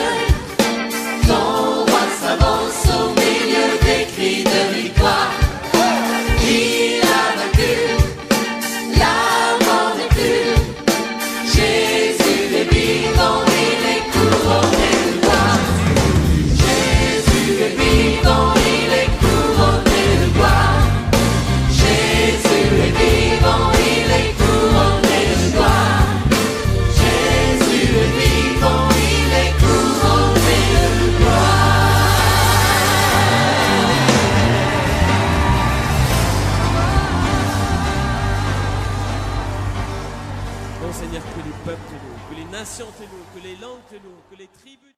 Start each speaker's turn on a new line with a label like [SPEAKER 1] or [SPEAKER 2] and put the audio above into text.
[SPEAKER 1] Ton roi s'avance au milieu des cris de victoire. Il a vaincu, la mort n'est plus. Jésus est vivant, il est couronné de gloire. Jésus est vivant, il est couronné de gloire. Jésus est vivant, il est couronné de gloire. Jésus est vivant, il est couronné de gloire.
[SPEAKER 2] Oh Seigneur, que les peuples te louent, que les nations te louent, que les langues te louent, que les tribus